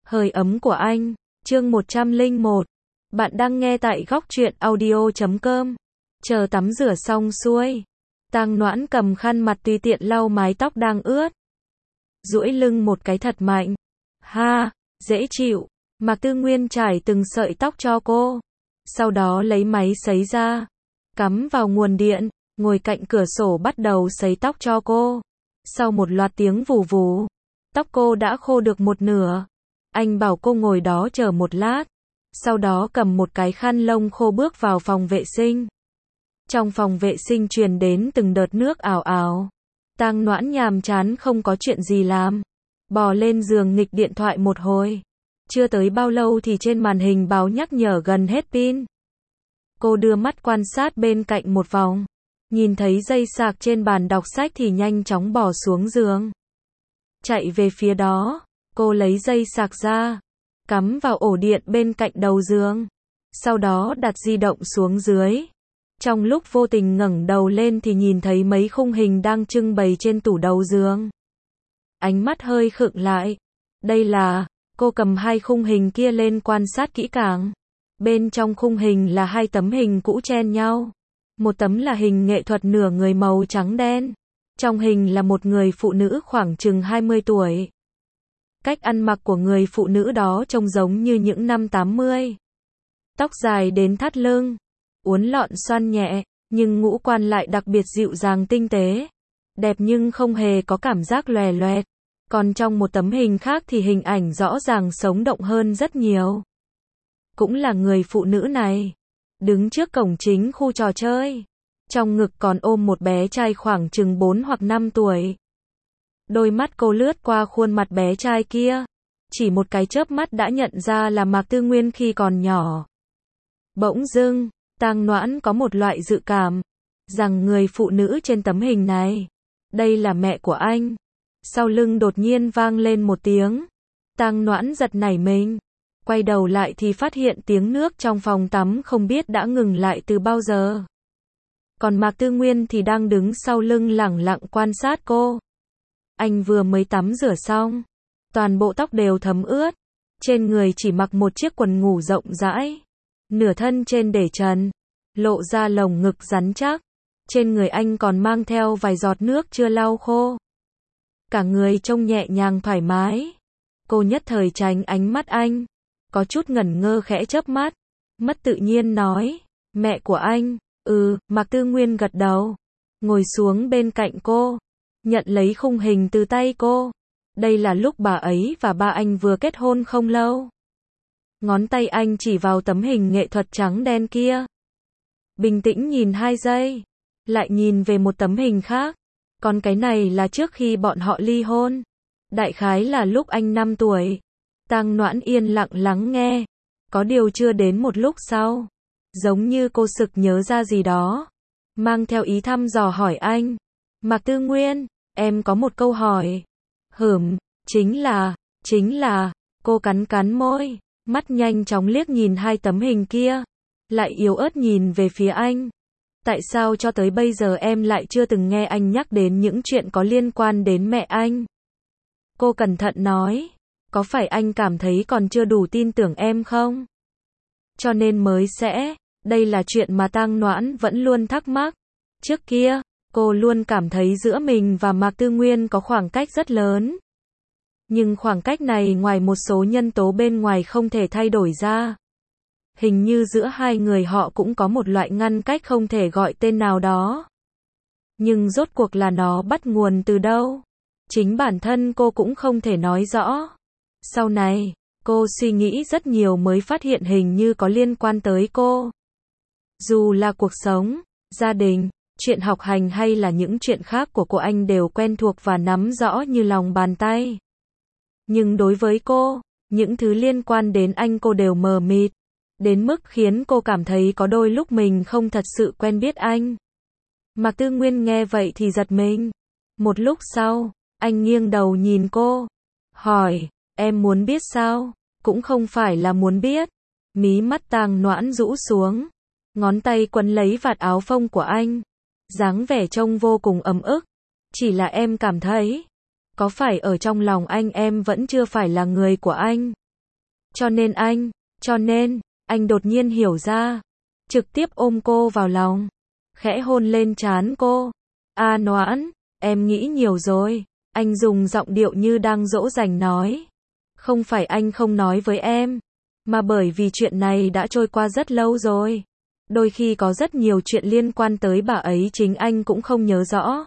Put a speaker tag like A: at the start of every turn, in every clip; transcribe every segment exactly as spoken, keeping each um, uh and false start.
A: Hơi ấm của anh, chương một trăm lẻ một. Bạn đang nghe tại góc truyện audio chấm com. Chờ tắm rửa xong xuôi, Tang Noãn cầm khăn mặt tùy tiện lau mái tóc đang ướt. Duỗi lưng một cái thật mạnh. Ha, dễ chịu. Mạc Tư Nguyên trải từng sợi tóc cho cô. Sau đó lấy máy sấy ra, cắm vào nguồn điện, ngồi cạnh cửa sổ bắt đầu sấy tóc cho cô. Sau một loạt tiếng vù vù, tóc cô đã khô được một nửa. Anh bảo cô ngồi đó chờ một lát. Sau đó cầm một cái khăn lông khô bước vào phòng vệ sinh. Trong phòng vệ sinh truyền đến từng đợt nước ào ào. Tang Noãn nhàm chán không có chuyện gì làm, bò lên giường nghịch điện thoại một hồi. Chưa tới bao lâu thì trên màn hình báo nhắc nhở gần hết pin. Cô đưa mắt quan sát bên cạnh một vòng, nhìn thấy dây sạc trên bàn đọc sách thì nhanh chóng bò xuống giường. Chạy về phía đó, cô lấy dây sạc ra, cắm vào ổ điện bên cạnh đầu giường. Sau đó đặt di động xuống dưới. Trong lúc vô tình ngẩng đầu lên thì nhìn thấy mấy khung hình đang trưng bày trên tủ đầu giường. Ánh mắt hơi khựng lại. Đây là, cô cầm hai khung hình kia lên quan sát kỹ càng. Bên trong khung hình là hai tấm hình cũ chen nhau. Một tấm là hình nghệ thuật nửa người màu trắng đen. Trong hình là một người phụ nữ khoảng chừng hai mươi tuổi. Cách ăn mặc của người phụ nữ đó trông giống như những năm tám mươi. Tóc dài đến thắt lưng, uốn lọn xoăn nhẹ, nhưng ngũ quan lại đặc biệt dịu dàng tinh tế. Đẹp nhưng không hề có cảm giác lòe loẹt. Còn trong một tấm hình khác thì hình ảnh rõ ràng sống động hơn rất nhiều. Cũng là người phụ nữ này, đứng trước cổng chính khu trò chơi. Trong ngực còn ôm một bé trai khoảng chừng bốn hoặc năm tuổi. Đôi mắt cô lướt qua khuôn mặt bé trai kia. Chỉ một cái chớp mắt đã nhận ra là Mạc Tư Nguyên khi còn nhỏ. Bỗng dưng, Tang Noãn có một loại dự cảm, rằng người phụ nữ trên tấm hình này, đây là mẹ của anh. Sau lưng đột nhiên vang lên một tiếng. Tang Noãn giật nảy mình. Quay đầu lại thì phát hiện tiếng nước trong phòng tắm không biết đã ngừng lại từ bao giờ. Còn Mạc Tư Nguyên thì đang đứng sau lưng lẳng lặng quan sát cô. Anh vừa mới tắm rửa xong, toàn bộ tóc đều thấm ướt, trên người chỉ mặc một chiếc quần ngủ rộng rãi, nửa thân trên để trần, lộ ra lồng ngực rắn chắc. Trên người anh còn mang theo vài giọt nước chưa lau khô. Cả người trông nhẹ nhàng thoải mái. Cô nhất thời tránh ánh mắt anh, có chút ngẩn ngơ khẽ chớp mắt, mất tự nhiên nói, mẹ của anh. Ừ, Mạc Tư Nguyên gật đầu, ngồi xuống bên cạnh cô, nhận lấy khung hình từ tay cô. Đây là lúc bà ấy và ba anh vừa kết hôn không lâu. Ngón tay anh chỉ vào tấm hình nghệ thuật trắng đen kia. Bình tĩnh nhìn hai giây, lại nhìn về một tấm hình khác. Còn cái này là trước khi bọn họ ly hôn. Đại khái là lúc anh năm tuổi. Tang Noãn yên lặng lắng nghe. Có điều chưa đến một lúc sau, giống như cô sực nhớ ra gì đó, mang theo ý thăm dò hỏi anh. Mạc Tư Nguyên, em có một câu hỏi. Hửm, chính là, chính là, cô cắn cắn môi, mắt nhanh chóng liếc nhìn hai tấm hình kia, lại yếu ớt nhìn về phía anh. Tại sao cho tới bây giờ em lại chưa từng nghe anh nhắc đến những chuyện có liên quan đến mẹ anh? Cô cẩn thận nói, có phải anh cảm thấy còn chưa đủ tin tưởng em không? Cho nên mới sẽ, đây là chuyện mà Tang Noãn vẫn luôn thắc mắc. Trước kia, cô luôn cảm thấy giữa mình và Mạc Tư Nguyên có khoảng cách rất lớn. Nhưng khoảng cách này ngoài một số nhân tố bên ngoài không thể thay đổi ra. Hình như giữa hai người họ cũng có một loại ngăn cách không thể gọi tên nào đó. Nhưng rốt cuộc là nó bắt nguồn từ đâu? Chính bản thân cô cũng không thể nói rõ. Sau này, cô suy nghĩ rất nhiều mới phát hiện hình như có liên quan tới cô. Dù là cuộc sống, gia đình, chuyện học hành hay là những chuyện khác của cô, anh đều quen thuộc và nắm rõ như lòng bàn tay. Nhưng đối với cô, những thứ liên quan đến anh cô đều mờ mịt, đến mức khiến cô cảm thấy có đôi lúc mình không thật sự quen biết anh. Mạc Tư Nguyên nghe vậy thì giật mình. Một lúc sau, anh nghiêng đầu nhìn cô, hỏi, em muốn biết sao? Cũng không phải là muốn biết. Mí mắt Tang Noãn rũ xuống, ngón tay quấn lấy vạt áo phông của anh, dáng vẻ trông vô cùng ấm ức. Chỉ là em cảm thấy, có phải ở trong lòng anh em vẫn chưa phải là người của anh? Cho nên anh, cho nên, anh đột nhiên hiểu ra. Trực tiếp ôm cô vào lòng. Khẽ hôn lên trán cô. A Noãn, em nghĩ nhiều rồi. Anh dùng giọng điệu như đang dỗ dành nói. Không phải anh không nói với em, mà bởi vì chuyện này đã trôi qua rất lâu rồi. Đôi khi có rất nhiều chuyện liên quan tới bà ấy chính anh cũng không nhớ rõ.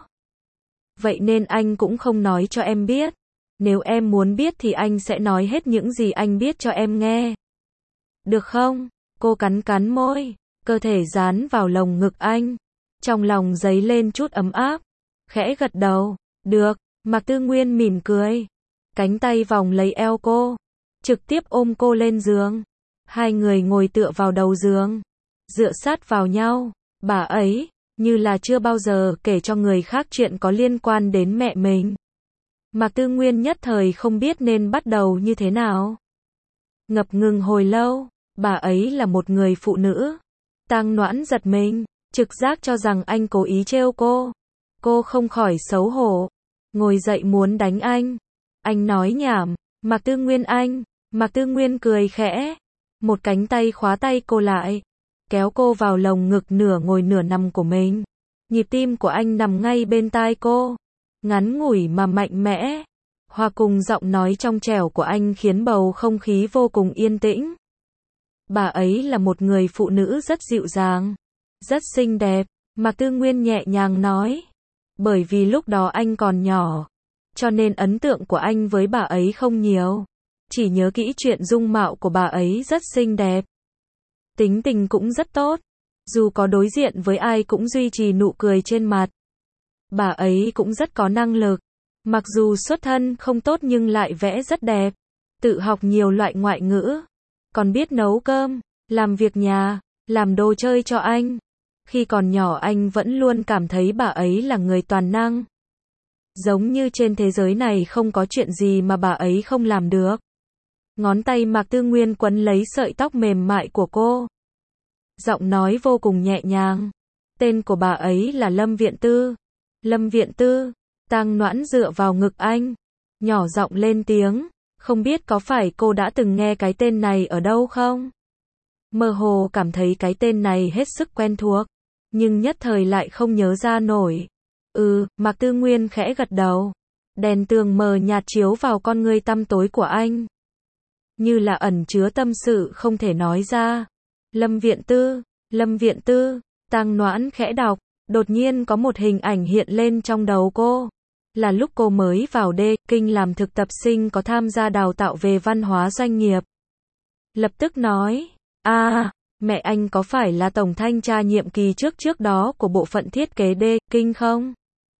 A: Vậy nên anh cũng không nói cho em biết. Nếu em muốn biết thì anh sẽ nói hết những gì anh biết cho em nghe. Được không? Cô cắn cắn môi, cơ thể dán vào lồng ngực anh. Trong lòng dấy lên chút ấm áp. Khẽ gật đầu. Được. Mạc Tư Nguyên mỉm cười. Cánh tay vòng lấy eo cô. Trực tiếp ôm cô lên giường. Hai người ngồi tựa vào đầu giường. Dựa sát vào nhau. Bà ấy, như là chưa bao giờ kể cho người khác chuyện có liên quan đến mẹ mình. Mạc Tư Nguyên nhất thời không biết nên bắt đầu như thế nào. Ngập ngừng hồi lâu. Bà ấy là một người phụ nữ. Tang Noãn giật mình. Trực giác cho rằng anh cố ý trêu cô. Cô không khỏi xấu hổ. Ngồi dậy muốn đánh anh. Anh nói nhảm. Mạc Tư Nguyên anh. Mạc Tư Nguyên cười khẽ. Một cánh tay khóa tay cô lại. Kéo cô vào lồng ngực nửa ngồi nửa nằm của mình. Nhịp tim của anh nằm ngay bên tai cô. Ngắn ngủi mà mạnh mẽ. Hòa cùng giọng nói trong trẻo của anh khiến bầu không khí vô cùng yên tĩnh. Bà ấy là một người phụ nữ rất dịu dàng. Rất xinh đẹp. Mạc Tư Nguyên nhẹ nhàng nói. Bởi vì lúc đó anh còn nhỏ. Cho nên ấn tượng của anh với bà ấy không nhiều. Chỉ nhớ kỹ chuyện dung mạo của bà ấy rất xinh đẹp. Tính tình cũng rất tốt. Dù có đối diện với ai cũng duy trì nụ cười trên mặt. Bà ấy cũng rất có năng lực. Mặc dù xuất thân không tốt nhưng lại vẽ rất đẹp. Tự học nhiều loại ngoại ngữ. Còn biết nấu cơm, làm việc nhà, làm đồ chơi cho anh. Khi còn nhỏ anh vẫn luôn cảm thấy bà ấy là người toàn năng. Giống như trên thế giới này không có chuyện gì mà bà ấy không làm được. Ngón tay Mạc Tư Nguyên quấn lấy sợi tóc mềm mại của cô. Giọng nói vô cùng nhẹ nhàng. Tên của bà ấy là Lâm Viện Tư. Lâm Viện Tư. Tang Noãn dựa vào ngực anh. Nhỏ giọng lên tiếng. Không biết có phải cô đã từng nghe cái tên này ở đâu không? Mơ hồ cảm thấy cái tên này hết sức quen thuộc. Nhưng nhất thời lại không nhớ ra nổi. Ừ, Mạc Tư Nguyên khẽ gật đầu. Đèn tường mờ nhạt chiếu vào con ngươi tăm tối của anh. Như là ẩn chứa tâm sự không thể nói ra. Lâm Viện Tư, Lâm Viện Tư, Tang Noãn khẽ đọc. Đột nhiên có một hình ảnh hiện lên trong đầu cô. Là lúc cô mới vào đê kinh làm thực tập sinh có tham gia đào tạo về văn hóa doanh nghiệp. Lập tức nói, à, mẹ anh có phải là tổng thanh tra nhiệm kỳ trước trước đó của bộ phận thiết kế đê kinh không?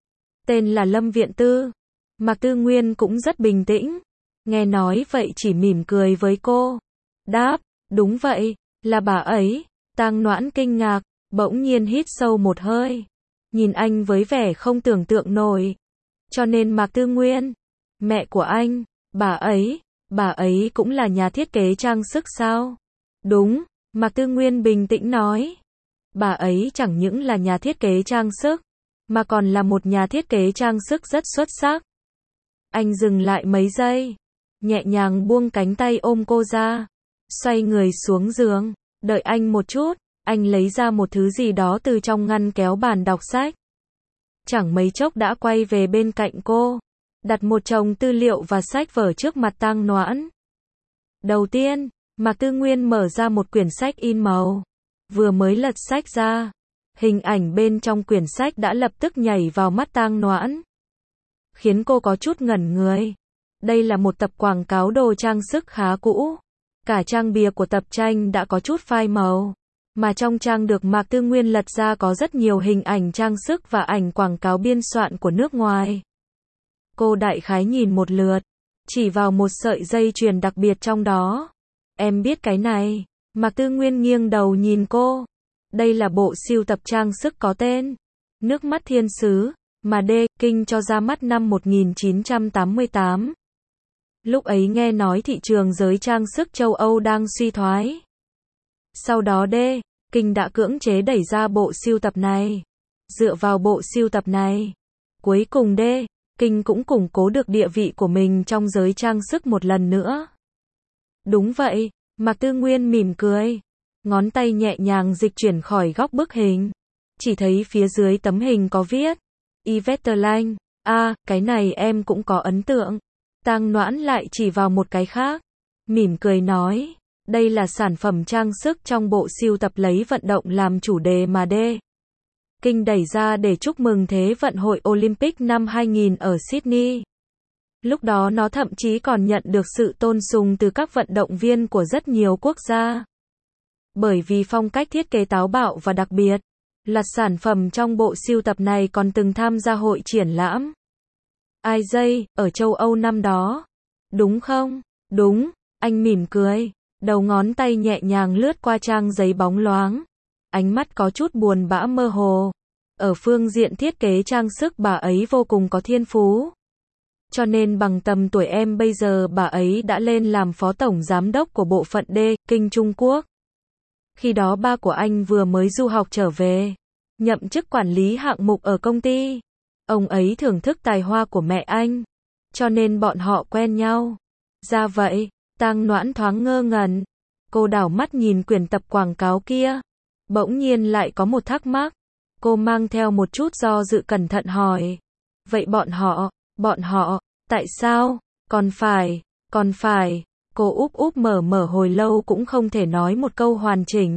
A: Tên là Lâm Viện Tư. Mạc Tư Nguyên cũng rất bình tĩnh. Nghe nói vậy chỉ mỉm cười với cô. Đáp, đúng vậy, là bà ấy. Tang Noãn kinh ngạc, bỗng nhiên hít sâu một hơi. Nhìn anh với vẻ không tưởng tượng nổi. Cho nên Mạc Tư Nguyên, mẹ của anh, bà ấy, bà ấy cũng là nhà thiết kế trang sức sao? Đúng, Mạc Tư Nguyên bình tĩnh nói. Bà ấy chẳng những là nhà thiết kế trang sức, mà còn là một nhà thiết kế trang sức rất xuất sắc. Anh dừng lại mấy giây, nhẹ nhàng buông cánh tay ôm cô ra, xoay người xuống giường, đợi anh một chút, anh lấy ra một thứ gì đó từ trong ngăn kéo bàn đọc sách. Chẳng mấy chốc đã quay về bên cạnh cô, đặt một chồng tư liệu và sách vở trước mặt Tang Noãn. Đầu tiên, Mạc Tư Nguyên mở ra một quyển sách in màu. Vừa mới lật sách ra, hình ảnh bên trong quyển sách đã lập tức nhảy vào mắt Tang Noãn, khiến cô có chút ngẩn người. Đây là một tập quảng cáo đồ trang sức khá cũ. Cả trang bìa của tập tranh đã có chút phai màu. Mà trong trang được Mạc Tư Nguyên lật ra có rất nhiều hình ảnh trang sức và ảnh quảng cáo biên soạn của nước ngoài. Cô đại khái nhìn một lượt, chỉ vào một sợi dây chuyền đặc biệt trong đó. Em biết cái này. Mạc Tư Nguyên nghiêng đầu nhìn cô. Đây là bộ sưu tập trang sức có tên Nước mắt thiên sứ, mà đê kinh cho ra mắt năm một nghìn chín trăm tám mươi tám. Lúc ấy nghe nói thị trường giới trang sức châu Âu đang suy thoái. Sau đó đê kinh đã cưỡng chế đẩy ra bộ sưu tập này. Dựa vào bộ sưu tập này, cuối cùng đê kinh cũng củng cố được địa vị của mình trong giới trang sức một lần nữa. Đúng vậy, Mạc Tư Nguyên mỉm cười. Ngón tay nhẹ nhàng dịch chuyển khỏi góc bức hình. Chỉ thấy phía dưới tấm hình có viết. Yvette Lanh, à, cái này em cũng có ấn tượng. Tang Noãn lại chỉ vào một cái khác. Mỉm cười nói, đây là sản phẩm trang sức trong bộ sưu tập lấy vận động làm chủ đề mà D. Kinh đẩy ra để chúc mừng Thế vận hội Olympic năm hai nghìn ở Sydney. Lúc đó nó thậm chí còn nhận được sự tôn sùng từ các vận động viên của rất nhiều quốc gia. Bởi vì phong cách thiết kế táo bạo và đặc biệt, loạt sản phẩm trong bộ sưu tập này còn từng tham gia hội triển lãm I J ở châu Âu năm đó. Đúng không? Đúng, anh mỉm cười, đầu ngón tay nhẹ nhàng lướt qua trang giấy bóng loáng. Ánh mắt có chút buồn bã mơ hồ. Ở phương diện thiết kế trang sức bà ấy vô cùng có thiên phú. Cho nên bằng tầm tuổi em bây giờ bà ấy đã lên làm phó tổng giám đốc của bộ phận D, Kinh Trung Quốc. Khi đó ba của anh vừa mới du học trở về, nhậm chức quản lý hạng mục ở công ty. Ông ấy thưởng thức tài hoa của mẹ anh, cho nên bọn họ quen nhau. Ra vậy, Tang Noãn thoáng ngơ ngẩn. Cô đảo mắt nhìn quyển tập quảng cáo kia. Bỗng nhiên lại có một thắc mắc. Cô mang theo một chút do dự cẩn thận hỏi. Vậy bọn họ, bọn họ, tại sao, còn phải, còn phải, cô úp úp mở mở hồi lâu cũng không thể nói một câu hoàn chỉnh.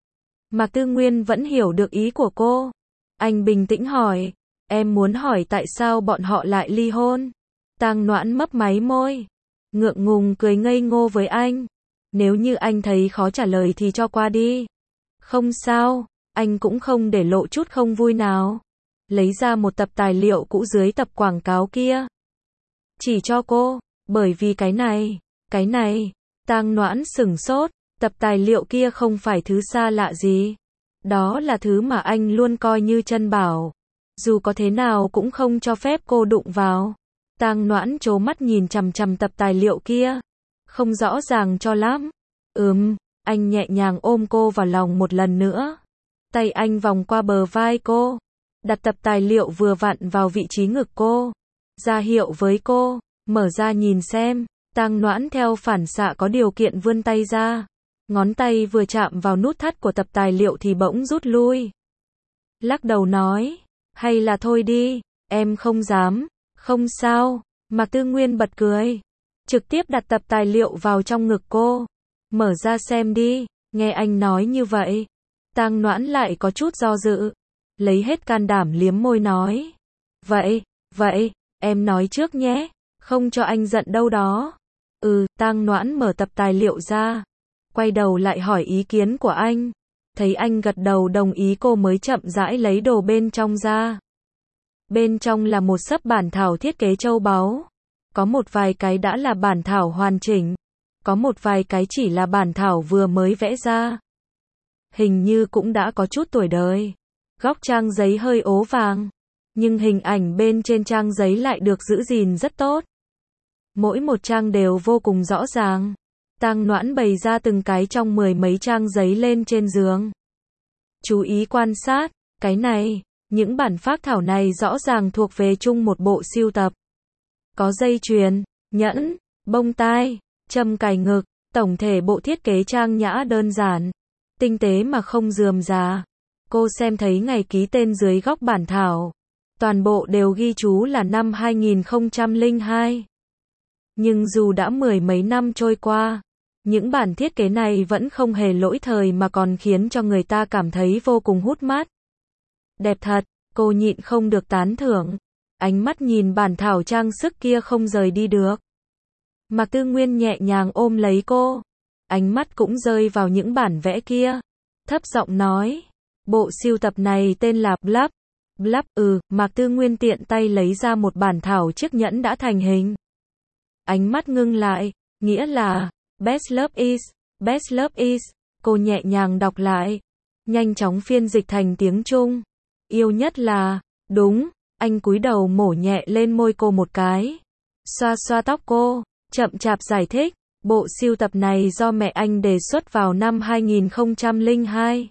A: Mạc Tư Nguyên vẫn hiểu được ý của cô. Anh bình tĩnh hỏi, em muốn hỏi tại sao bọn họ lại ly hôn? Tang Noãn mấp máy môi, ngượng ngùng cười ngây ngô với anh. Nếu như anh thấy khó trả lời thì cho qua đi. Không sao, anh cũng không để lộ chút không vui nào. Lấy ra một tập tài liệu cũ dưới tập quảng cáo kia. Chỉ cho cô, bởi vì cái này, cái này, Tang Noãn sửng sốt, tập tài liệu kia không phải thứ xa lạ gì. Đó là thứ mà anh luôn coi như chân bảo. Dù có thế nào cũng không cho phép cô đụng vào. Tang Noãn trố mắt nhìn chằm chằm tập tài liệu kia. Không rõ ràng cho lắm. Ừm, anh nhẹ nhàng ôm cô vào lòng một lần nữa. Tay anh vòng qua bờ vai cô. Đặt tập tài liệu vừa vặn vào vị trí ngực cô. Ra hiệu với cô, mở ra nhìn xem. Tang Noãn theo phản xạ có điều kiện vươn tay ra. Ngón tay vừa chạm vào nút thắt của tập tài liệu thì bỗng rút lui. Lắc đầu nói, hay là thôi đi, em không dám. Không sao, Mạc Tư Nguyên bật cười. Trực tiếp đặt tập tài liệu vào trong ngực cô. Mở ra xem đi, nghe anh nói như vậy. Tang Noãn lại có chút do dự. Lấy hết can đảm liếm môi nói. Vậy, vậy, em nói trước nhé, không cho anh giận đâu đó. Ừ, Tang Noãn mở tập tài liệu ra. Quay đầu lại hỏi ý kiến của anh. Thấy anh gật đầu đồng ý cô mới chậm rãi lấy đồ bên trong ra. Bên trong là một xấp bản thảo thiết kế châu báu. Có một vài cái đã là bản thảo hoàn chỉnh. Có một vài cái chỉ là bản thảo vừa mới vẽ ra. Hình như cũng đã có chút tuổi đời. Góc trang giấy hơi ố vàng. Nhưng hình ảnh bên trên trang giấy lại được giữ gìn rất tốt. Mỗi một trang đều vô cùng rõ ràng. Tang Noãn bày ra từng cái trong mười mấy trang giấy lên trên giường. Chú ý quan sát, cái này, những bản phác thảo này rõ ràng thuộc về chung một bộ sưu tập. Có dây chuyền, nhẫn, bông tai, châm cài ngực, tổng thể bộ thiết kế trang nhã đơn giản, tinh tế mà không rườm rà. Cô xem thấy ngày ký tên dưới góc bản thảo. Toàn bộ đều ghi chú là năm hai nghìn không trăm lẻ hai. Nhưng dù đã mười mấy năm trôi qua, những bản thiết kế này vẫn không hề lỗi thời mà còn khiến cho người ta cảm thấy vô cùng hút mắt. Đẹp thật, cô nhịn không được tán thưởng. Ánh mắt nhìn bản thảo trang sức kia không rời đi được. Mạc Tư Nguyên nhẹ nhàng ôm lấy cô. Ánh mắt cũng rơi vào những bản vẽ kia. Thấp giọng nói. Bộ sưu tập này tên là Blab. Blab, ừ, Mạc Tư Nguyên tiện tay lấy ra một bản thảo chiếc nhẫn đã thành hình. Ánh mắt ngưng lại, nghĩa là, Best Love Is, Best Love Is, cô nhẹ nhàng đọc lại. Nhanh chóng phiên dịch thành tiếng Trung. Yêu nhất là, đúng, anh cúi đầu mổ nhẹ lên môi cô một cái. Xoa xoa tóc cô, chậm chạp giải thích, bộ sưu tập này do mẹ anh đề xuất vào năm hai nghìn không trăm lẻ hai.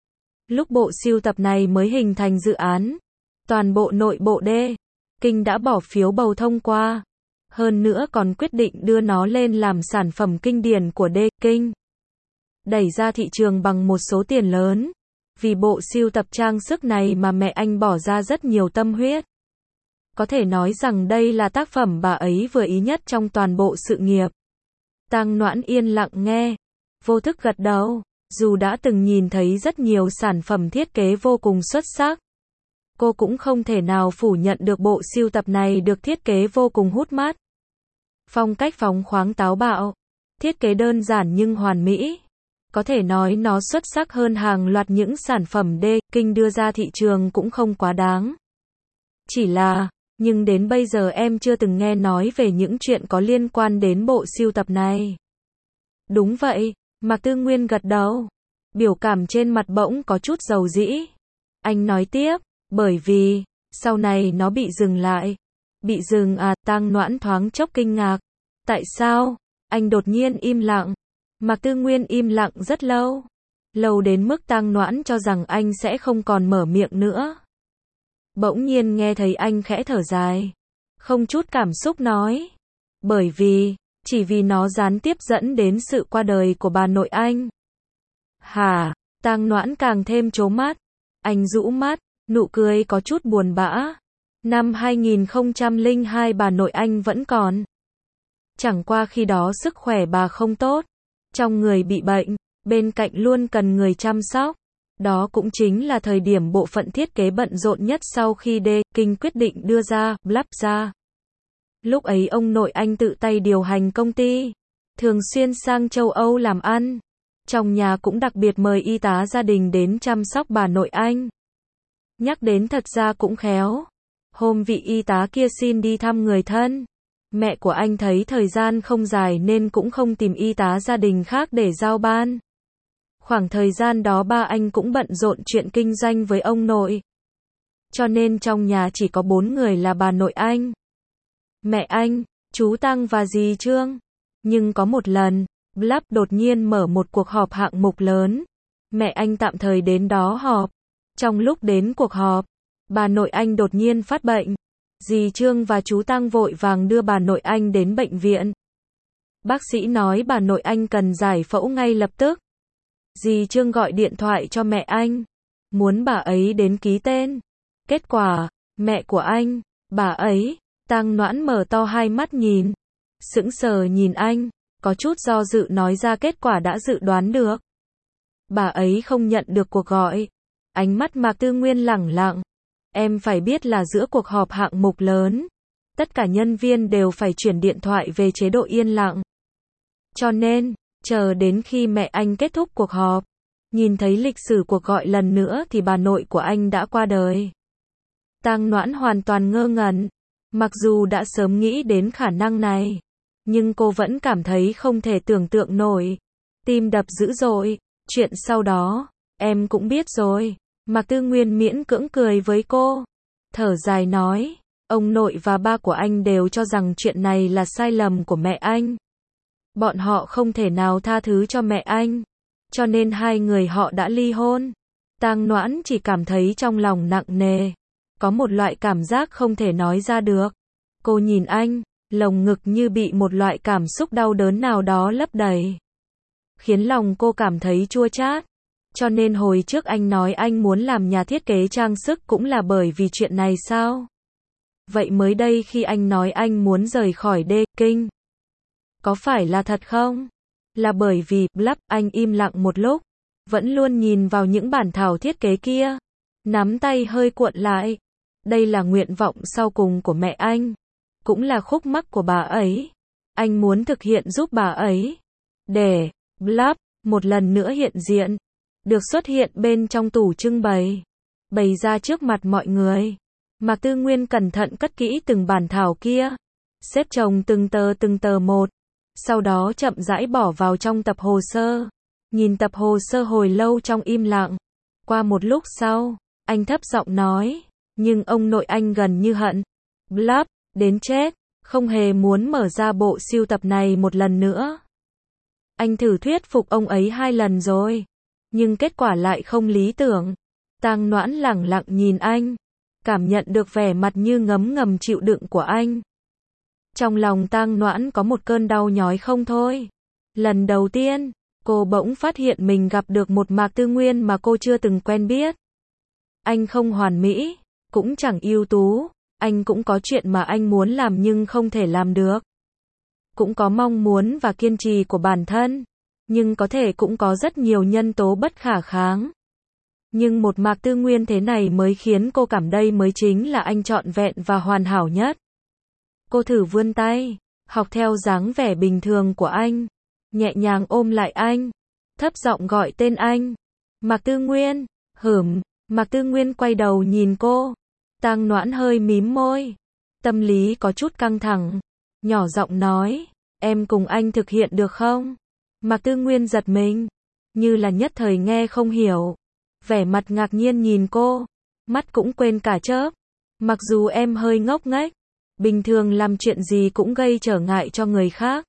A: Lúc bộ sưu tập này mới hình thành dự án, toàn bộ nội bộ D. Kinh đã bỏ phiếu bầu thông qua. Hơn nữa còn quyết định đưa nó lên làm sản phẩm kinh điển của D. Kinh. Đẩy ra thị trường bằng một số tiền lớn. Vì bộ sưu tập trang sức này mà mẹ anh bỏ ra rất nhiều tâm huyết. Có thể nói rằng đây là tác phẩm bà ấy vừa ý nhất trong toàn bộ sự nghiệp. Tang Noãn yên lặng nghe, vô thức gật đầu, dù đã từng nhìn thấy rất nhiều sản phẩm thiết kế vô cùng xuất sắc. Cô cũng không thể nào phủ nhận được bộ sưu tập này được thiết kế vô cùng hút mắt. Phong cách phóng khoáng táo bạo, thiết kế đơn giản nhưng hoàn mỹ. Có thể nói nó xuất sắc hơn hàng loạt những sản phẩm D. Kinh đưa ra thị trường cũng không quá đáng. Chỉ là, nhưng đến bây giờ em chưa từng nghe nói về những chuyện có liên quan đến bộ sưu tập này. Đúng vậy, Mạc Tư Nguyên gật đầu. Biểu cảm trên mặt bỗng có chút dầu dĩ. Anh nói tiếp, bởi vì, sau này nó bị dừng lại. Bị dừng à, Tang Noãn thoáng chốc kinh ngạc. Tại sao? Anh đột nhiên im lặng. Mạc Tư Nguyên im lặng rất lâu. Lâu đến mức Tang Noãn cho rằng anh sẽ không còn mở miệng nữa. Bỗng nhiên nghe thấy anh khẽ thở dài. Không chút cảm xúc nói. Bởi vì, chỉ vì nó gián tiếp dẫn đến sự qua đời của bà nội anh. Hả? Tang Noãn càng thêm trố mắt. Anh rũ mắt, nụ cười có chút buồn bã. Năm hai nghìn không trăm lẻ hai bà nội anh vẫn còn. Chẳng qua khi đó sức khỏe bà không tốt. Trong người bị bệnh, bên cạnh luôn cần người chăm sóc. Đó cũng chính là thời điểm bộ phận thiết kế bận rộn nhất sau khi D. Kinh quyết định đưa ra, lắp ra. Lúc ấy ông nội anh tự tay điều hành công ty, thường xuyên sang châu Âu làm ăn. Trong nhà cũng đặc biệt mời y tá gia đình đến chăm sóc bà nội anh. Nhắc đến thật ra cũng khéo. Hôm vị y tá kia xin đi thăm người thân. Mẹ của anh thấy thời gian không dài nên cũng không tìm y tá gia đình khác để giao ban. Khoảng thời gian đó ba anh cũng bận rộn chuyện kinh doanh với ông nội. Cho nên trong nhà chỉ có bốn người là bà nội anh, mẹ anh, chú Tăng và dì Trương. Nhưng có một lần, Blab đột nhiên mở một cuộc họp hạng mục lớn. Mẹ anh tạm thời đến đó họp. Trong lúc đến cuộc họp, bà nội anh đột nhiên phát bệnh. Dì Trương và chú Tăng vội vàng đưa bà nội anh đến bệnh viện. Bác sĩ nói bà nội anh cần giải phẫu ngay lập tức. Dì Trương gọi điện thoại cho mẹ anh, muốn bà ấy đến ký tên. Kết quả, mẹ của anh, bà ấy, Tang Noãn mở to hai mắt nhìn, sững sờ nhìn anh, có chút do dự nói ra kết quả đã dự đoán được. Bà ấy không nhận được cuộc gọi. Ánh mắt Mạc Tư Nguyên lẳng lặng. Em phải biết là giữa cuộc họp hạng mục lớn, tất cả nhân viên đều phải chuyển điện thoại về chế độ yên lặng. Cho nên, chờ đến khi mẹ anh kết thúc cuộc họp, nhìn thấy lịch sử cuộc gọi lần nữa thì bà nội của anh đã qua đời. Tang Noãn hoàn toàn ngơ ngẩn. Mặc dù đã sớm nghĩ đến khả năng này, nhưng cô vẫn cảm thấy không thể tưởng tượng nổi. Tim đập dữ dội. Chuyện sau đó, em cũng biết rồi. Mạc Tư Nguyên miễn cưỡng cười với cô. Thở dài nói, ông nội và ba của anh đều cho rằng chuyện này là sai lầm của mẹ anh. Bọn họ không thể nào tha thứ cho mẹ anh. Cho nên hai người họ đã ly hôn. Tang Noãn chỉ cảm thấy trong lòng nặng nề. Có một loại cảm giác không thể nói ra được. Cô nhìn anh, lồng ngực như bị một loại cảm xúc đau đớn nào đó lấp đầy. Khiến lòng cô cảm thấy chua chát. Cho nên hồi trước anh nói anh muốn làm nhà thiết kế trang sức cũng là bởi vì chuyện này sao? Vậy mới đây khi anh nói anh muốn rời khỏi D. Kinh, có phải là thật không? Là bởi vì, Blab, anh im lặng một lúc, vẫn luôn nhìn vào những bản thảo thiết kế kia. Nắm tay hơi cuộn lại. Đây là nguyện vọng sau cùng của mẹ anh. Cũng là khúc mắc của bà ấy. Anh muốn thực hiện giúp bà ấy. Để, Blab, một lần nữa hiện diện. Được xuất hiện bên trong tủ trưng bày. Bày ra trước mặt mọi người. Mạc Tư Nguyên cẩn thận cất kỹ từng bản thảo kia. Xếp chồng từng tờ từng tờ một. Sau đó chậm rãi bỏ vào trong tập hồ sơ. Nhìn tập hồ sơ hồi lâu trong im lặng. Qua một lúc sau, anh thấp giọng nói. Nhưng ông nội anh gần như hận. Blab, đến chết. Không hề muốn mở ra bộ sưu tập này một lần nữa. Anh thử thuyết phục ông ấy hai lần rồi. Nhưng kết quả lại không lý tưởng. Tang Noãn lẳng lặng nhìn anh. Cảm nhận được vẻ mặt như ngấm ngầm chịu đựng của anh. Trong lòng Tang Noãn có một cơn đau nhói không thôi. Lần đầu tiên, cô bỗng phát hiện mình gặp được một Mạc Tư Nguyên mà cô chưa từng quen biết. Anh không hoàn mỹ, cũng chẳng ưu tú, anh cũng có chuyện mà anh muốn làm nhưng không thể làm được. Cũng có mong muốn và kiên trì của bản thân, nhưng có thể cũng có rất nhiều nhân tố bất khả kháng. Nhưng một Mạc Tư Nguyên thế này mới khiến cô cảm đây mới chính là anh trọn vẹn và hoàn hảo nhất. Cô thử vươn tay, học theo dáng vẻ bình thường của anh, nhẹ nhàng ôm lại anh, thấp giọng gọi tên anh. Mạc Tư Nguyên, hửm, Mạc Tư Nguyên quay đầu nhìn cô. Tang Noãn hơi mím môi, tâm lý có chút căng thẳng, nhỏ giọng nói, em cùng anh thực hiện được không? Mạc Tư Nguyên giật mình, như là nhất thời nghe không hiểu, vẻ mặt ngạc nhiên nhìn cô, mắt cũng quên cả chớp. Mặc dù em hơi ngốc nghếch, bình thường làm chuyện gì cũng gây trở ngại cho người khác,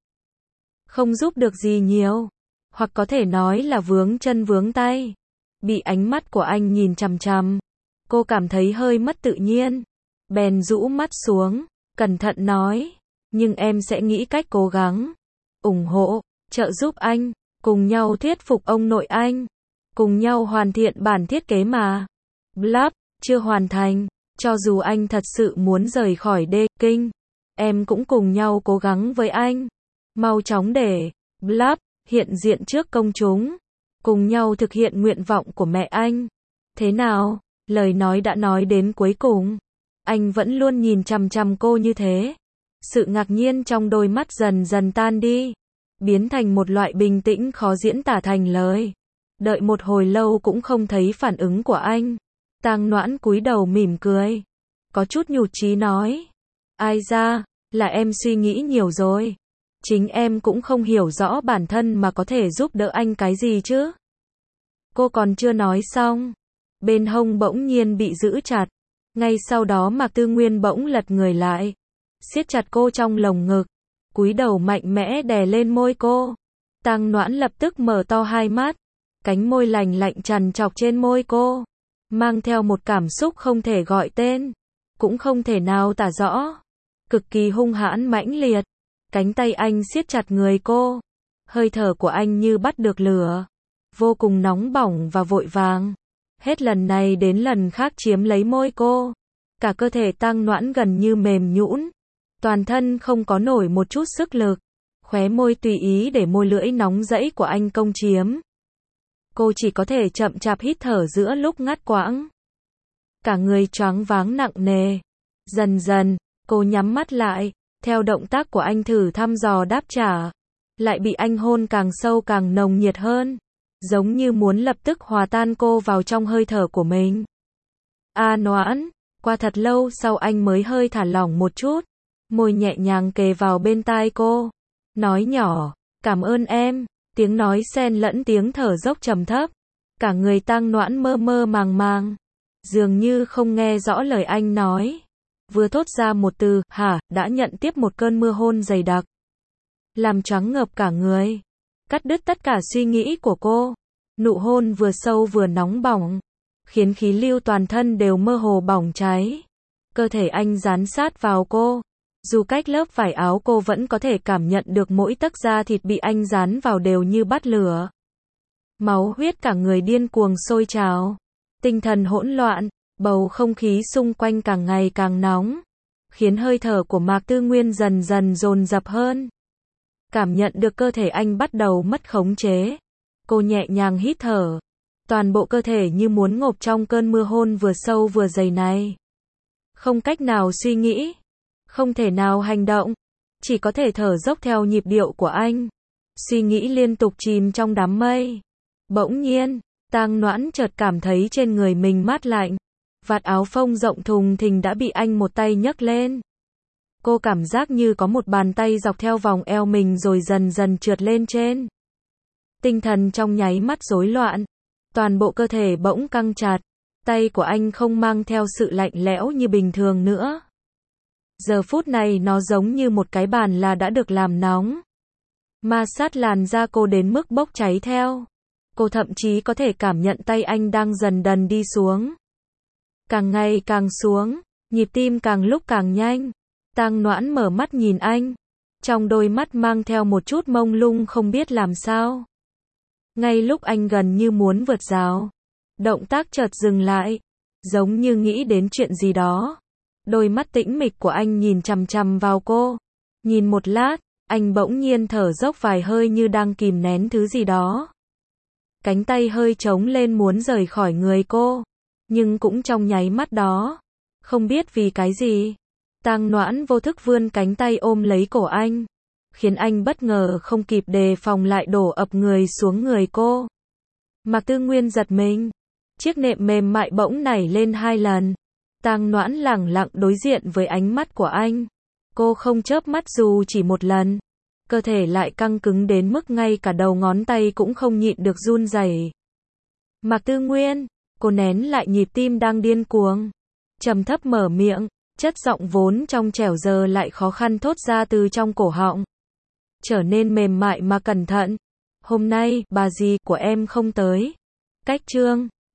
A: không giúp được gì nhiều, hoặc có thể nói là vướng chân vướng tay. Bị ánh mắt của anh nhìn chằm chằm, cô cảm thấy hơi mất tự nhiên, bèn rũ mắt xuống, cẩn thận nói, nhưng em sẽ nghĩ cách cố gắng, ủng hộ, trợ giúp anh, cùng nhau thuyết phục ông nội anh, cùng nhau hoàn thiện bản thiết kế mà. Blub, chưa hoàn thành, cho dù anh thật sự muốn rời khỏi đê kinh, em cũng cùng nhau cố gắng với anh, mau chóng để Blub hiện diện trước công chúng, cùng nhau thực hiện nguyện vọng của mẹ anh. Thế nào? Lời nói đã nói đến cuối cùng, anh vẫn luôn nhìn chằm chằm cô như thế. Sự ngạc nhiên trong đôi mắt dần dần tan đi, biến thành một loại bình tĩnh khó diễn tả thành lời. Đợi một hồi lâu cũng không thấy phản ứng của anh. Tang Noãn cúi đầu mỉm cười, có chút nhụt chí nói, ai ra, là em suy nghĩ nhiều rồi. Chính em cũng không hiểu rõ bản thân mà có thể giúp đỡ anh cái gì chứ. Cô còn chưa nói xong, bên hông bỗng nhiên bị giữ chặt. Ngay sau đó Mạc Tư Nguyên bỗng lật người lại, siết chặt cô trong lồng ngực, cúi đầu mạnh mẽ đè lên môi cô. Tang Noãn lập tức mở to hai mắt, cánh môi lành lạnh trằn trọc trên môi cô, mang theo một cảm xúc không thể gọi tên, cũng không thể nào tả rõ, cực kỳ hung hãn mãnh liệt. Cánh tay anh siết chặt người cô, hơi thở của anh như bắt được lửa, vô cùng nóng bỏng và vội vàng, hết lần này đến lần khác chiếm lấy môi cô. Cả cơ thể Tang Noãn gần như mềm nhũn, toàn thân không có nổi một chút sức lực, khóe môi tùy ý để môi lưỡi nóng rẫy của anh công chiếm. Cô chỉ có thể chậm chạp hít thở giữa lúc ngắt quãng, cả người choáng váng nặng nề. Dần dần, cô nhắm mắt lại, theo động tác của anh thử thăm dò đáp trả, lại bị anh hôn càng sâu càng nồng nhiệt hơn, giống như muốn lập tức hòa tan cô vào trong hơi thở của mình. A Noãn, qua thật lâu sau anh mới hơi thả lỏng một chút, môi nhẹ nhàng kề vào bên tai cô, nói nhỏ, cảm ơn em. Tiếng nói xen lẫn tiếng thở dốc trầm thấp, cả người Tang Noãn mơ mơ màng màng, dường như không nghe rõ lời anh nói. Vừa thốt ra một từ, hả, đã nhận tiếp một cơn mưa hôn dày đặc, làm choáng ngợp cả người, cắt đứt tất cả suy nghĩ của cô. Nụ hôn vừa sâu vừa nóng bỏng, khiến khí lưu toàn thân đều mơ hồ bỏng cháy. Cơ thể anh dán sát vào cô, dù cách lớp vải áo cô vẫn có thể cảm nhận được mỗi tấc da thịt bị anh dán vào đều như bắt lửa. Máu huyết cả người điên cuồng sôi trào, tinh thần hỗn loạn, bầu không khí xung quanh càng ngày càng nóng, khiến hơi thở của Mạc Tư Nguyên dần dần dồn dập hơn. Cảm nhận được cơ thể anh bắt đầu mất khống chế, cô nhẹ nhàng hít thở, toàn bộ cơ thể như muốn ngộp trong cơn mưa hôn vừa sâu vừa dày này. Không cách nào suy nghĩ, không thể nào hành động, chỉ có thể thở dốc theo nhịp điệu của anh. Suy nghĩ liên tục chìm trong đám mây. Bỗng nhiên, Tang Noãn chợt cảm thấy trên người mình mát lạnh. Vạt áo phông rộng thùng thình đã bị anh một tay nhấc lên. Cô cảm giác như có một bàn tay dọc theo vòng eo mình rồi dần dần trượt lên trên. Tinh thần trong nháy mắt rối loạn, toàn bộ cơ thể bỗng căng chặt, tay của anh không mang theo sự lạnh lẽo như bình thường nữa. Giờ phút này nó giống như một cái bàn là đã được làm nóng, ma sát làn da cô đến mức bốc cháy theo. Cô thậm chí có thể cảm nhận tay anh đang dần dần đi xuống, càng ngày càng xuống, nhịp tim càng lúc càng nhanh. Tang Noãn mở mắt nhìn anh. Trong đôi mắt mang theo một chút mông lung không biết làm sao. Ngay lúc anh gần như muốn vượt rào, động tác chợt dừng lại, giống như nghĩ đến chuyện gì đó. Đôi mắt tĩnh mịch của anh nhìn chằm chằm vào cô. Nhìn một lát, anh bỗng nhiên thở dốc vài hơi như đang kìm nén thứ gì đó. Cánh tay hơi trống lên muốn rời khỏi người cô. Nhưng cũng trong nháy mắt đó, không biết vì cái gì, Tang Noãn vô thức vươn cánh tay ôm lấy cổ anh, khiến anh bất ngờ không kịp đề phòng lại đổ ập người xuống người cô. Mạc Tư Nguyên giật mình, chiếc nệm mềm mại bỗng nảy lên hai lần. Tang Noãn lẳng lặng đối diện với ánh mắt của anh. Cô không chớp mắt dù chỉ một lần. Cơ thể lại căng cứng đến mức ngay cả đầu ngón tay cũng không nhịn được run rẩy. Mạc Tư Nguyên, cô nén lại nhịp tim đang điên cuồng, trầm thấp mở miệng, chất giọng vốn trong trẻo giờ lại khó khăn thốt ra từ trong cổ họng, trở nên mềm mại mà cẩn thận. Hôm nay, bà dì của em không tới. Cách chương